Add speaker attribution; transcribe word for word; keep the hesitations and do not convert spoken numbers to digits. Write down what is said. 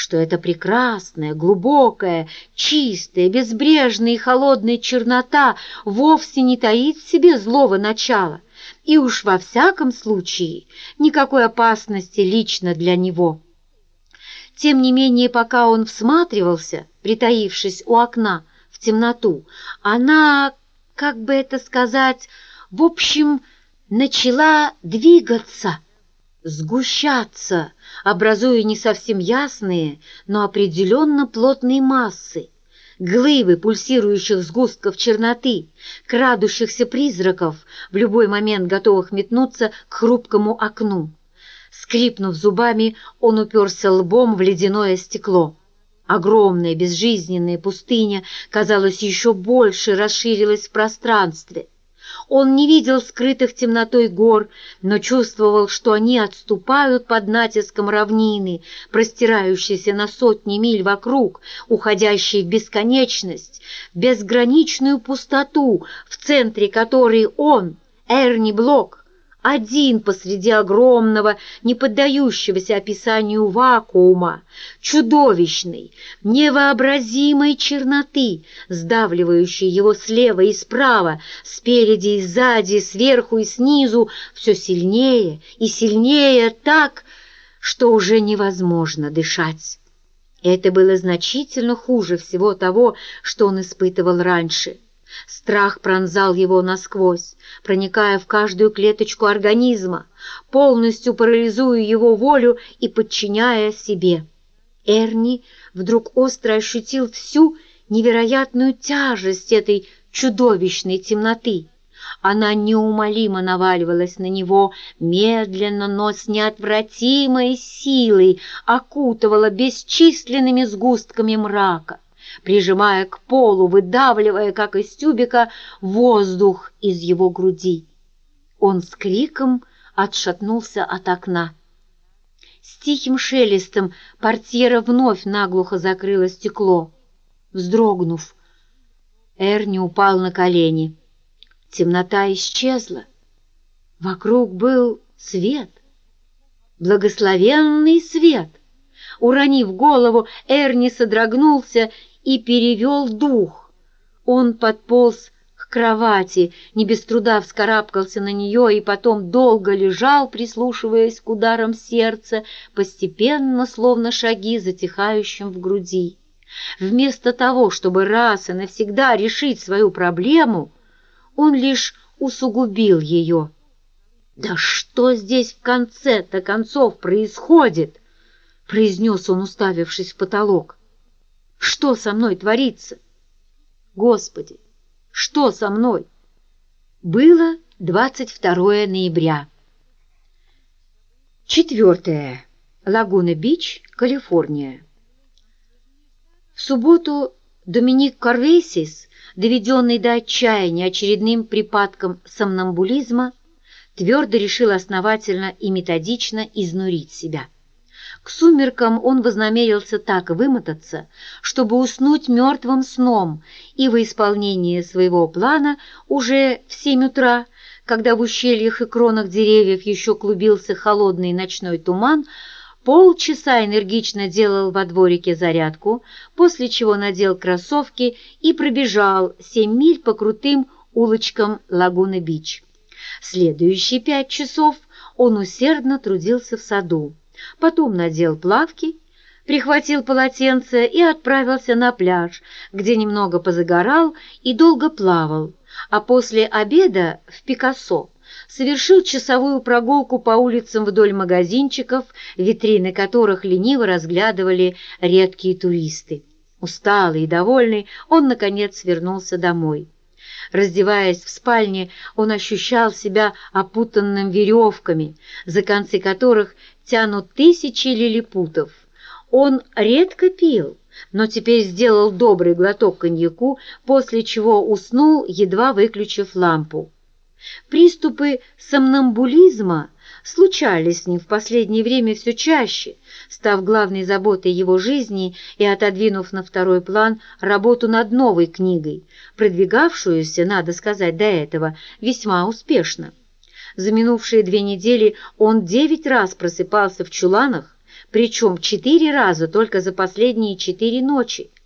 Speaker 1: что эта прекрасная, глубокая, чистая, безбрежная и холодная чернота вовсе не таит в себе злого начала, и уж во всяком случае никакой опасности лично для него. Тем не менее, пока он всматривался, притаившись у окна в темноту, она, как бы это сказать, в общем, начала двигаться, сгущаться, образуя не совсем ясные, но определенно плотные массы, глыбы пульсирующих сгустков черноты, крадущихся призраков, в любой момент готовых метнуться к хрупкому окну. Скрипнув зубами, он уперся лбом в ледяное стекло. Огромная безжизненная пустыня, казалось, еще больше расширилась в пространстве. Он не видел скрытых темнотой гор, но чувствовал, что они отступают под натиском равнины, простирающейся на сотни миль вокруг, уходящей в бесконечность, в безграничную пустоту, в центре которой он, Эрни Блок, один посреди огромного, не поддающегося описанию вакуума, чудовищной, невообразимой черноты, сдавливающей его слева и справа, спереди и сзади, сверху и снизу, все сильнее и сильнее так, что уже невозможно дышать. Это было значительно хуже всего того, что он испытывал раньше. Страх пронзал его насквозь, проникая в каждую клеточку организма, полностью парализуя его волю и подчиняя себе. Эрни вдруг остро ощутил всю невероятную тяжесть этой чудовищной темноты. Она неумолимо наваливалась на него, медленно, но с неотвратимой силой окутывала бесчисленными сгустками мрака, прижимая к полу, выдавливая, как из тюбика, воздух из его груди. Он с криком отшатнулся от окна. С тихим шелестом портьера вновь наглухо закрыла стекло. Вздрогнув, Эрни упал на колени. Темнота исчезла. Вокруг был свет, благословенный свет. Уронив голову, Эрни содрогнулся и перевел дух. Он подполз к кровати, не без труда вскарабкался на нее и потом долго лежал, прислушиваясь к ударам сердца, постепенно, словно шаги, затихающим в груди. Вместо того, чтобы раз и навсегда решить свою проблему, он лишь усугубил ее. «Да что здесь в конце-то концов происходит?» — произнес он, уставившись в потолок. «Что со мной творится? Господи, что со мной?» Было двадцать второе ноября. Четвертое. Лагуна-Бич, Калифорния. В субботу Доминик Корвейсис, доведенный до отчаяния очередным припадком сомнамбулизма, твердо решил основательно и методично изнурить себя. К сумеркам он вознамерился так вымотаться, чтобы уснуть мертвым сном, и во исполнение своего плана уже в семь утра, когда в ущельях и кронах деревьев еще клубился холодный ночной туман, полчаса энергично делал во дворике зарядку, после чего надел кроссовки и пробежал семь миль по крутым улочкам Лагуна-Бич. Следующие пять часов он усердно трудился в саду, потом надел плавки, прихватил полотенце и отправился на пляж, где немного позагорал и долго плавал, а после обеда в Пикассо совершил часовую прогулку по улицам вдоль магазинчиков, витрины которых лениво разглядывали редкие туристы. Усталый и довольный, он, наконец, вернулся домой. Раздеваясь в спальне, он ощущал себя опутанным веревками, за концы которых тянут тысячи лилипутов. Он редко пил, но теперь сделал добрый глоток коньяку, после чего уснул, едва выключив лампу. Приступы сомнамбулизма случались с ним в последнее время все чаще, став главной заботой его жизни и отодвинув на второй план работу над новой книгой, продвигавшуюся, надо сказать, до этого весьма успешно. За минувшие две недели он девять раз просыпался в чуланах, причем четыре раза только за последние четыре ночи.